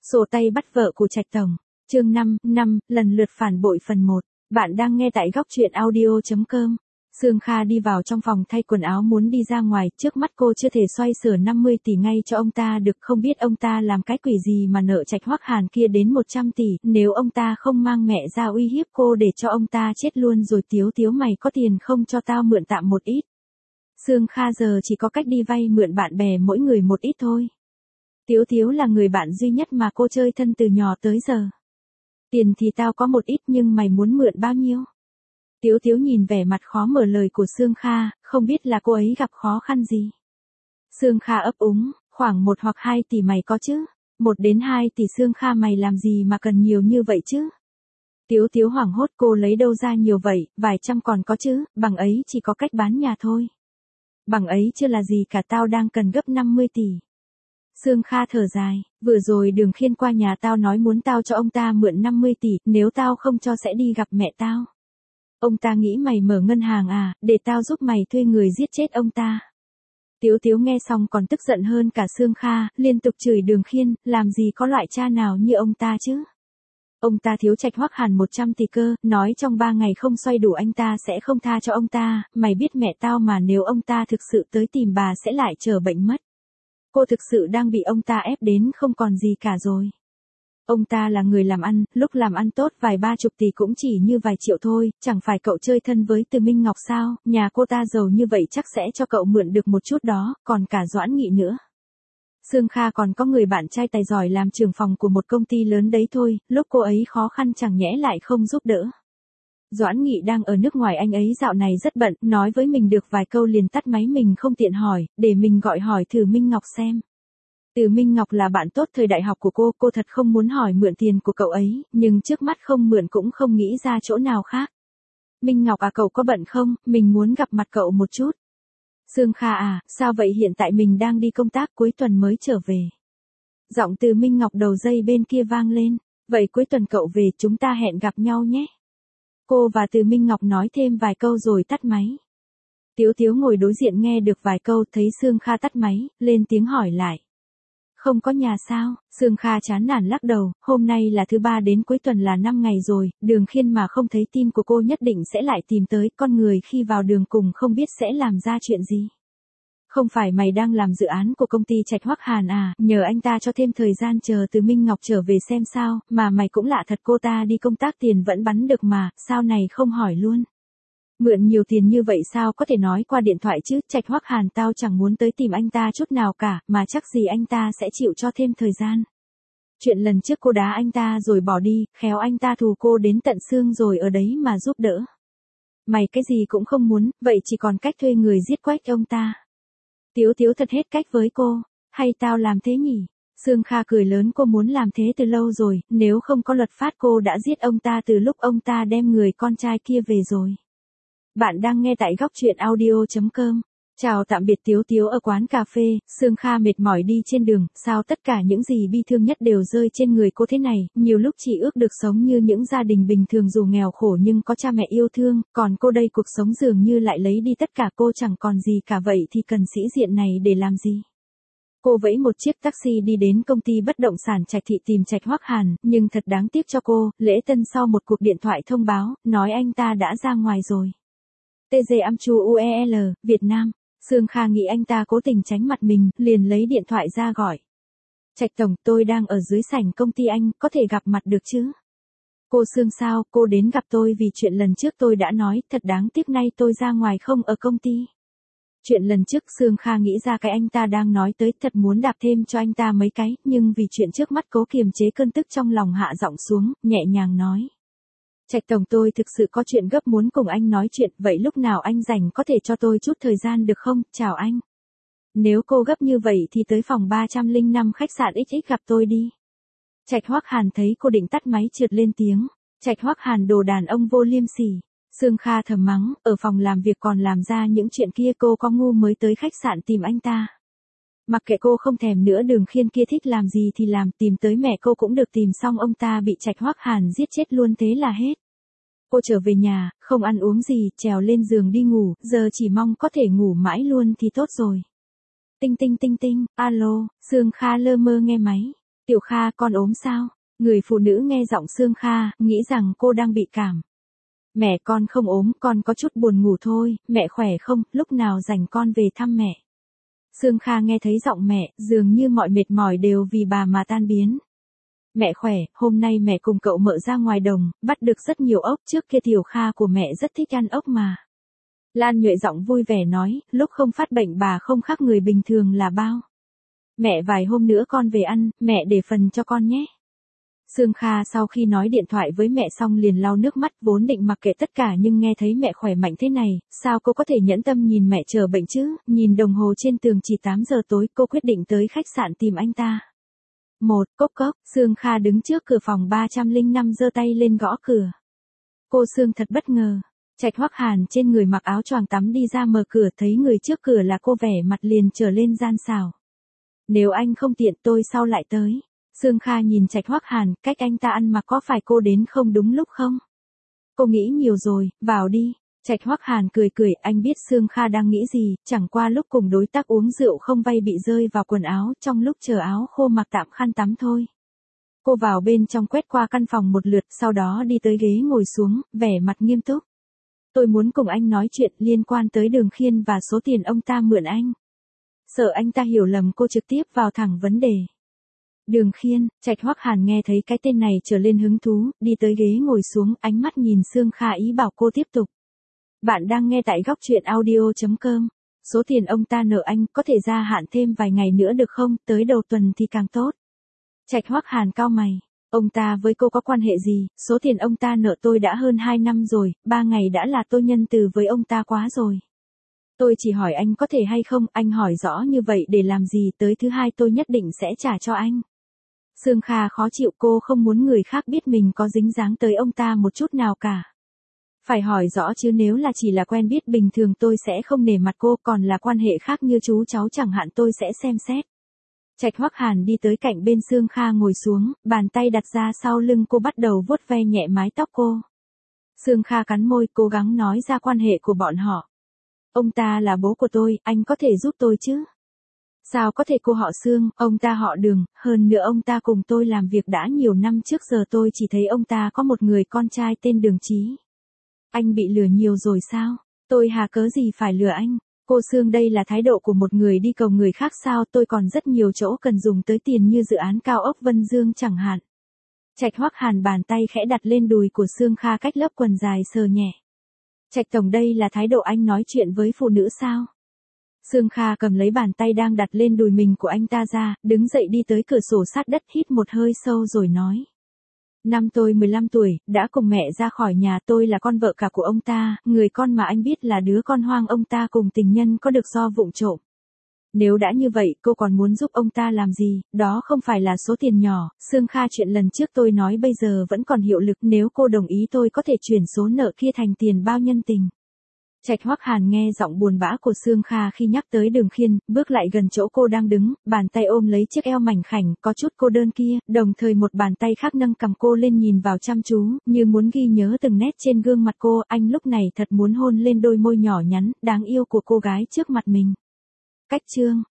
Sổ tay bắt vợ của Trạch Tổng. Chương 5, lần lượt phản bội phần 1. Bạn đang nghe tại góc truyện audio.com. Sương Kha đi vào trong phòng thay quần áo muốn đi ra ngoài, trước mắt cô chưa thể xoay sở 50 tỷ ngay cho ông ta được, không biết ông ta làm cái quỷ gì mà nợ Trạch Hoắc Hàn kia đến 100 tỷ, nếu ông ta không mang mẹ ra uy hiếp cô để cho ông ta chết luôn rồi. Tiếu mày có tiền không cho tao mượn tạm một ít. Sương Kha giờ chỉ có cách đi vay mượn bạn bè mỗi người một ít thôi. Tiếu là người bạn duy nhất mà cô chơi thân từ nhỏ tới giờ. Tiền thì tao có một ít nhưng mày muốn mượn bao nhiêu? Tiếu nhìn vẻ mặt khó mở lời của Sương Kha, không biết là cô ấy gặp khó khăn gì. Sương Kha ấp úng, khoảng 1 hoặc 2 tỷ mày có chứ? 1 đến 2 tỷ Sương Kha mày làm gì mà cần nhiều như vậy chứ? Tiếu hoảng hốt, cô lấy đâu ra nhiều vậy, vài trăm còn có chứ, bằng ấy chỉ có cách bán nhà thôi. Bằng ấy chưa là gì cả, tao đang cần gấp 50 tỷ. Sương Kha thở dài, vừa rồi Đường Khiên qua nhà tao nói muốn tao cho ông ta mượn 50 tỷ, nếu tao không cho sẽ đi gặp mẹ tao. Ông ta nghĩ mày mở ngân hàng à, để tao giúp mày thuê người giết chết ông ta. Tiếu nghe xong còn tức giận hơn cả Sương Kha, liên tục chửi Đường Khiên, làm gì có loại cha nào như ông ta chứ. Ông ta thiếu Trạch Hoắc Hàn 100 tỷ cơ, nói trong 3 ngày không xoay đủ anh ta sẽ không tha cho ông ta, mày biết mẹ tao mà, nếu ông ta thực sự tới tìm bà sẽ lại trở bệnh mất. Cô thực sự đang bị ông ta ép đến không còn gì cả rồi. Ông ta là người làm ăn, lúc làm ăn tốt vài 30 tỷ cũng chỉ như vài triệu thôi, chẳng phải cậu chơi thân với Từ Minh Ngọc sao, nhà cô ta giàu như vậy chắc sẽ cho cậu mượn được một chút đó, còn cả Doãn Nghị nữa. Sương Kha còn có người bạn trai tài giỏi làm trưởng phòng của một công ty lớn đấy thôi, lúc cô ấy khó khăn chẳng nhẽ lại không giúp đỡ. Doãn Nghị đang ở nước ngoài, anh ấy dạo này rất bận, nói với mình được vài câu liền tắt máy, mình không tiện hỏi, để mình gọi hỏi thử Minh Ngọc xem. Từ Minh Ngọc là bạn tốt thời đại học của cô thật không muốn hỏi mượn tiền của cậu ấy, nhưng trước mắt không mượn cũng không nghĩ ra chỗ nào khác. Minh Ngọc à, cậu có bận không, mình muốn gặp mặt cậu một chút. Sương Kha à, sao vậy, hiện tại mình đang đi công tác, cuối tuần mới trở về. Giọng Từ Minh Ngọc đầu dây bên kia vang lên, vậy cuối tuần cậu về chúng ta hẹn gặp nhau nhé. Cô và Từ Minh Ngọc nói thêm vài câu rồi tắt máy. Tiếu ngồi đối diện nghe được vài câu, thấy Sương Kha tắt máy, lên tiếng hỏi lại. Không có nhà sao? Sương Kha chán nản lắc đầu, hôm nay là thứ 3, đến cuối tuần là 5 ngày rồi, Đường Khiên mà không thấy tin của cô nhất định sẽ lại tìm tới, con người khi vào đường cùng không biết sẽ làm ra chuyện gì. Không phải mày đang làm dự án của công ty Trạch Hoắc Hàn à, nhờ anh ta cho thêm thời gian chờ Từ Minh Ngọc trở về xem sao, mà mày cũng lạ thật, cô ta đi công tác tiền vẫn bắn được mà, sao này không hỏi luôn. Mượn nhiều tiền như vậy sao có thể nói qua điện thoại chứ, Trạch Hoắc Hàn tao chẳng muốn tới tìm anh ta chút nào cả, mà chắc gì anh ta sẽ chịu cho thêm thời gian. Chuyện lần trước cô đá anh ta rồi bỏ đi, khéo anh ta thù cô đến tận xương rồi ở đấy mà giúp đỡ. Mày cái gì cũng không muốn, vậy chỉ còn cách thuê người giết quách ông ta. Tiếu thật hết cách với cô, hay tao làm thế nhỉ? Sương Kha cười lớn, cô muốn làm thế từ lâu rồi, nếu không có luật pháp cô đã giết ông ta từ lúc ông ta đem người con trai kia về rồi. Bạn đang nghe tại góc truyện audio.com. Chào tạm biệt. Tiếu ở quán cà phê, Sương Kha mệt mỏi đi trên đường, sao tất cả những gì bi thương nhất đều rơi trên người cô thế này, nhiều lúc chỉ ước được sống như những gia đình bình thường dù nghèo khổ nhưng có cha mẹ yêu thương, còn cô đây cuộc sống dường như lại lấy đi tất cả, cô chẳng còn gì cả, vậy thì cần sĩ diện này để làm gì? Cô vẫy một chiếc taxi đi đến công ty bất động sản Trạch Thị tìm Trạch Hoắc Hàn, nhưng thật đáng tiếc cho cô, lễ tân sau một cuộc điện thoại thông báo, nói anh ta đã ra ngoài rồi. TG Amchu UEL, Việt Nam. Sương Kha nghĩ anh ta cố tình tránh mặt mình, liền lấy điện thoại ra gọi. Trạch Tổng, tôi đang ở dưới sảnh công ty anh, có thể gặp mặt được chứ? Cô Sương sao, cô đến gặp tôi vì chuyện lần trước tôi đã nói, thật đáng tiếc nay tôi ra ngoài không ở công ty. Chuyện lần trước Sương Kha nghĩ ra cái anh ta đang nói tới, thật muốn đạp thêm cho anh ta mấy cái, nhưng vì chuyện trước mắt cố kiềm chế cơn tức trong lòng, hạ giọng xuống, nhẹ nhàng nói. Trạch Tổng, tôi thực sự có chuyện gấp muốn cùng anh nói chuyện, vậy lúc nào anh rảnh có thể cho tôi chút thời gian được không, chào anh. Nếu cô gấp như vậy thì tới phòng 305 khách sạn XX gặp tôi đi. Trạch Hoắc Hàn thấy cô định tắt máy trượt lên tiếng. Trạch Hoắc Hàn đồ đàn ông vô liêm sỉ. Sương Kha thầm mắng, ở phòng làm việc còn làm ra những chuyện kia, cô có ngu mới tới khách sạn tìm anh ta. Mặc kệ cô không thèm nữa, Đường Khiên kia thích làm gì thì làm, tìm tới mẹ cô cũng được, tìm xong ông ta bị Trạch Hoắc Hàn giết chết luôn, thế là hết. Cô trở về nhà, không ăn uống gì, trèo lên giường đi ngủ, giờ chỉ mong có thể ngủ mãi luôn thì tốt rồi. Tinh, alo, Sương Kha lơ mơ nghe máy. Tiểu Kha, con ốm sao? Người phụ nữ nghe giọng Sương Kha, nghĩ rằng cô đang bị cảm. Mẹ con không ốm, con có chút buồn ngủ thôi, mẹ khỏe không, lúc nào rảnh con về thăm mẹ. Sương Kha nghe thấy giọng mẹ, dường như mọi mệt mỏi đều vì bà mà tan biến. Mẹ khỏe, hôm nay mẹ cùng cậu Mợ ra ngoài đồng, bắt được rất nhiều ốc, trước kia Tiểu Kha của mẹ rất thích ăn ốc mà. Lan Nhuệ giọng vui vẻ nói, lúc không phát bệnh bà không khác người bình thường là bao. Mẹ vài hôm nữa con về ăn, mẹ để phần cho con nhé. Sương Kha sau khi nói điện thoại với mẹ xong liền lau nước mắt, vốn định mặc kệ tất cả nhưng nghe thấy mẹ khỏe mạnh thế này, sao cô có thể nhẫn tâm nhìn mẹ chờ bệnh chứ, nhìn đồng hồ trên tường chỉ 8 giờ tối, cô quyết định tới khách sạn tìm anh ta. Cốc cốc, Sương Kha đứng trước cửa phòng 305 giơ tay lên gõ cửa. Cô Sương thật bất ngờ. Trạch Hoắc Hàn trên người mặc áo choàng tắm đi ra mở cửa, thấy người trước cửa là cô, vẻ mặt liền trở lên gian xảo. Nếu anh không tiện tôi sau lại tới. Sương Kha nhìn Trạch Hoắc Hàn, cách anh ta ăn mặc có phải cô đến không đúng lúc không? Cô nghĩ nhiều rồi, vào đi. Trạch Hoắc Hàn cười cười, anh biết Sương Kha đang nghĩ gì, chẳng qua lúc cùng đối tác uống rượu không vay bị rơi vào quần áo, trong lúc chờ áo khô mặc tạm khăn tắm thôi. Cô vào bên trong quét qua căn phòng một lượt, sau đó đi tới ghế ngồi xuống, vẻ mặt nghiêm túc. Tôi muốn cùng anh nói chuyện liên quan tới Đường Khiên và số tiền ông ta mượn anh. Sợ anh ta hiểu lầm, cô trực tiếp vào thẳng vấn đề. Đường Khiên, Trạch Hoắc Hàn nghe thấy cái tên này trở lên hứng thú, đi tới ghế ngồi xuống, ánh mắt nhìn Sương Kha ý bảo cô tiếp tục. Bạn đang nghe tại góc truyện audio.com. Số tiền ông ta nợ anh có thể gia hạn thêm vài ngày nữa được không, tới đầu tuần thì càng tốt. Trạch Hoắc Hàn cau mày. Ông ta với cô có quan hệ gì, số tiền ông ta nợ tôi đã hơn 2 năm rồi, 3 ngày đã là tôi nhân từ với ông ta quá rồi. Tôi chỉ hỏi anh có thể hay không, anh hỏi rõ như vậy để làm gì, tới thứ hai tôi nhất định sẽ trả cho anh. Sương Kha khó chịu, cô không muốn người khác biết mình có dính dáng tới ông ta một chút nào cả. Phải hỏi rõ chứ, nếu là chỉ là quen biết bình thường tôi sẽ không nể mặt cô, còn là quan hệ khác như chú cháu chẳng hạn tôi sẽ xem xét. Trạch Hoắc Hàn đi tới cạnh bên Sương Kha ngồi xuống, bàn tay đặt ra sau lưng cô, bắt đầu vuốt ve nhẹ mái tóc cô. Sương Kha cắn môi, cố gắng nói ra quan hệ của bọn họ. Ông ta là bố của tôi, anh có thể giúp tôi chứ? Sao có thể, cô họ Sương, ông ta họ Đường, hơn nữa ông ta cùng tôi làm việc đã nhiều năm, trước giờ tôi chỉ thấy ông ta có một người con trai tên Đường Chí. Anh bị lừa nhiều rồi sao? Tôi hà cớ gì phải lừa anh? Cô Sương, đây là thái độ của một người đi cầu người khác sao, tôi còn rất nhiều chỗ cần dùng tới tiền như dự án cao ốc Vân Dương chẳng hạn. Trạch Hoắc Hàn bàn tay khẽ đặt lên đùi của Sương Kha cách lớp quần dài sờ nhẹ. Trạch tổng, đây là thái độ anh nói chuyện với phụ nữ sao? Sương Kha cầm lấy bàn tay đang đặt lên đùi mình của anh ta ra, đứng dậy đi tới cửa sổ sát đất, hít một hơi sâu rồi nói. Năm tôi 15 tuổi, đã cùng mẹ ra khỏi nhà, tôi là con vợ cả của ông ta, người con mà anh biết là đứa con hoang ông ta cùng tình nhân có được do vụng trộm. Nếu đã như vậy, cô còn muốn giúp ông ta làm gì, đó không phải là số tiền nhỏ, Sương Kha, chuyện lần trước tôi nói bây giờ vẫn còn hiệu lực, nếu cô đồng ý tôi có thể chuyển số nợ kia thành tiền bao nhân tình. Trạch Hoắc Hàn nghe giọng buồn bã của Sương Kha khi nhắc tới Đường Khiên, bước lại gần chỗ cô đang đứng, bàn tay ôm lấy chiếc eo mảnh khảnh, có chút cô đơn kia, đồng thời một bàn tay khác nâng cằm cô lên nhìn vào chăm chú, như muốn ghi nhớ từng nét trên gương mặt cô, anh lúc này thật muốn hôn lên đôi môi nhỏ nhắn, đáng yêu của cô gái trước mặt mình. Cách chương